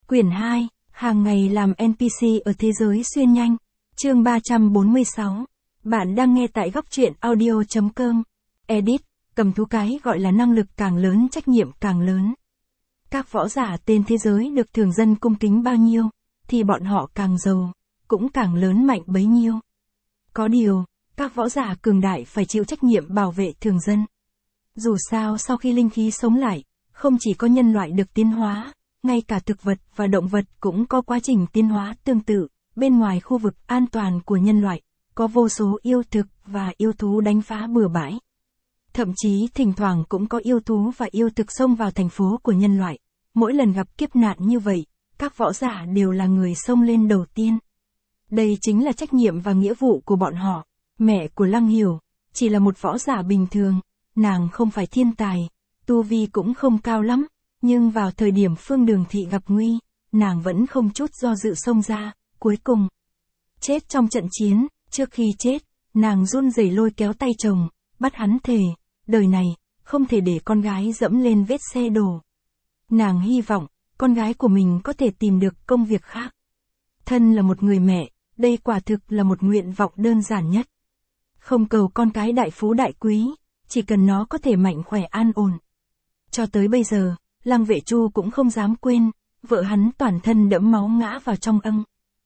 Quyển 2, hàng ngày làm NPC ở thế giới xuyên nhanh. Chương 346. Bạn đang nghe tại góc truyện audio.com. Edit, cầm thú cái gọi là năng lực càng lớn trách nhiệm càng lớn. Các võ giả tên thế giới được thường dân cung kính bao nhiêu, thì bọn họ càng giàu, cũng càng lớn mạnh bấy nhiêu. Có điều, các võ giả cường đại phải chịu trách nhiệm bảo vệ thường dân. Dù sao sau khi linh khí sống lại, không chỉ có nhân loại được tiến hóa, ngay cả thực vật và động vật cũng có quá trình tiến hóa tương tự. Bên ngoài khu vực an toàn của nhân loại, có vô số yêu thực và yêu thú đánh phá bừa bãi. Thậm chí thỉnh thoảng cũng có yêu thú và yêu thực xông vào thành phố của nhân loại. Mỗi lần gặp kiếp nạn như vậy, các võ giả đều là người xông lên đầu tiên. Đây chính là trách nhiệm và nghĩa vụ của bọn họ. Mẹ của Lăng Hiểu chỉ là một võ giả bình thường, nàng không phải thiên tài, tu vi cũng không cao lắm, nhưng vào thời điểm Phương Đường Thị gặp nguy, nàng vẫn không chút do dự xông ra, cuối cùng chết trong trận chiến. Trước khi chết, nàng run rẩy lôi kéo tay chồng, bắt hắn thề, đời này không thể để con gái dẫm lên vết xe đổ. Nàng hy vọng con gái của mình có thể tìm được công việc khác. Thân là một người mẹ, đây quả thực là một nguyện vọng đơn giản nhất. Không cầu con cái đại phú đại quý, chỉ cần nó có thể mạnh khỏe an ổn. Cho tới bây giờ, Lăng Vệ Chu cũng không dám quên, vợ hắn toàn thân đẫm máu ngã vào trong âng.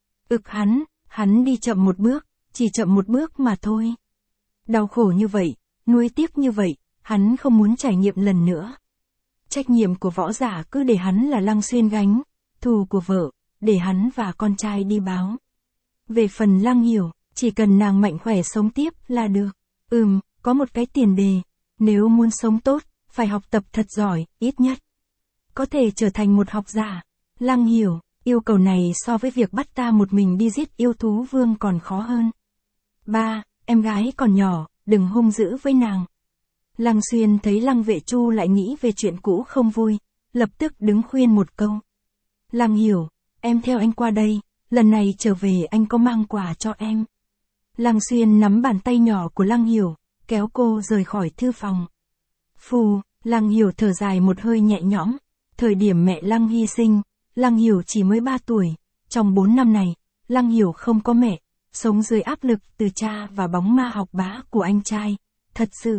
Hắn đi chậm một bước, chỉ chậm một bước mà thôi. Đau khổ như vậy, nuối tiếc như vậy, hắn không muốn trải nghiệm lần nữa. Trách nhiệm của võ giả cứ để hắn là Lăng Xuyên gánh, thù của vợ, để hắn và con trai đi báo. Về phần Lăng Hiểu, chỉ cần nàng mạnh khỏe sống tiếp là được. Có một cái tiền đề, nếu muốn sống tốt, phải học tập thật giỏi, ít nhất có thể trở thành một học giả. Lăng Hiểu, yêu cầu này so với việc bắt ta một mình đi giết yêu thú vương còn khó hơn. Ba, em gái còn nhỏ, đừng hung dữ với nàng. Lăng Xuyên thấy Lăng Vệ Chu lại nghĩ về chuyện cũ không vui, lập tức đứng khuyên một câu. Lăng Hiểu, em theo anh qua đây, lần này trở về anh có mang quà cho em. Lăng Xuyên nắm bàn tay nhỏ của Lăng Hiểu, kéo cô rời khỏi thư phòng. Phù, Lăng Hiểu thở dài một hơi nhẹ nhõm. Thời điểm mẹ Lăng hy sinh, Lăng Hiểu chỉ mới 3 tuổi. Trong 4 năm này, Lăng Hiểu không có mẹ, sống dưới áp lực từ cha và bóng ma học bá của anh trai. Thật sự,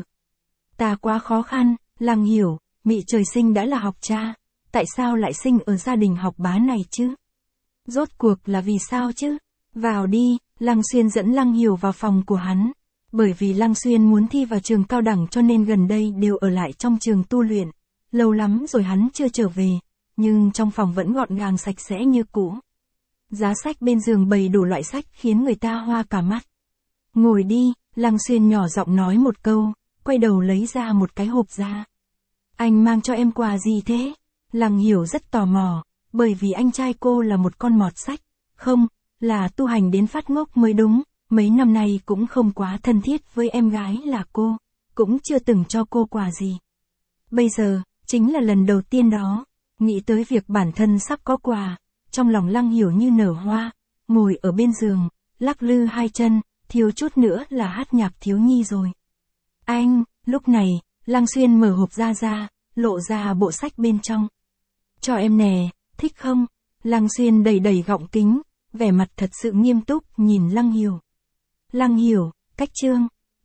ta quá khó khăn. Lăng Hiểu, mị trời sinh đã là học cha, tại sao lại sinh ở gia đình học bá này chứ? Rốt cuộc là vì sao chứ? Vào đi, Lăng Xuyên dẫn Lăng Hiểu vào phòng của hắn. Bởi vì Lăng Xuyên muốn thi vào trường cao đẳng cho nên gần đây đều ở lại trong trường tu luyện. Lâu lắm rồi hắn chưa trở về, nhưng trong phòng vẫn gọn gàng sạch sẽ như cũ. Giá sách bên giường bày đủ loại sách khiến người ta hoa cả mắt. Ngồi đi, Lăng Xuyên nhỏ giọng nói một câu, quay đầu lấy ra một cái hộp ra. Anh mang cho em quà gì thế? Lăng Hiểu rất tò mò, bởi vì anh trai cô là một con mọt sách. Không, là tu hành đến phát ngốc mới đúng, mấy năm nay cũng không quá thân thiết với em gái là cô, cũng chưa từng cho cô quà gì. Bây giờ, chính là lần đầu tiên đó, nghĩ tới việc bản thân sắp có quà, trong lòng Lăng Hiểu như nở hoa, ngồi ở bên giường, lắc lư hai chân, thiếu chút nữa là hát nhạc thiếu nhi rồi. Anh, lúc này, Lăng Xuyên mở hộp ra, lộ ra bộ sách bên trong. Cho em nè, thích không? Lăng Xuyên đẩy gọng kính, vẻ mặt thật sự nghiêm túc nhìn Lăng Hiểu. Lăng Hiểu, cách chương,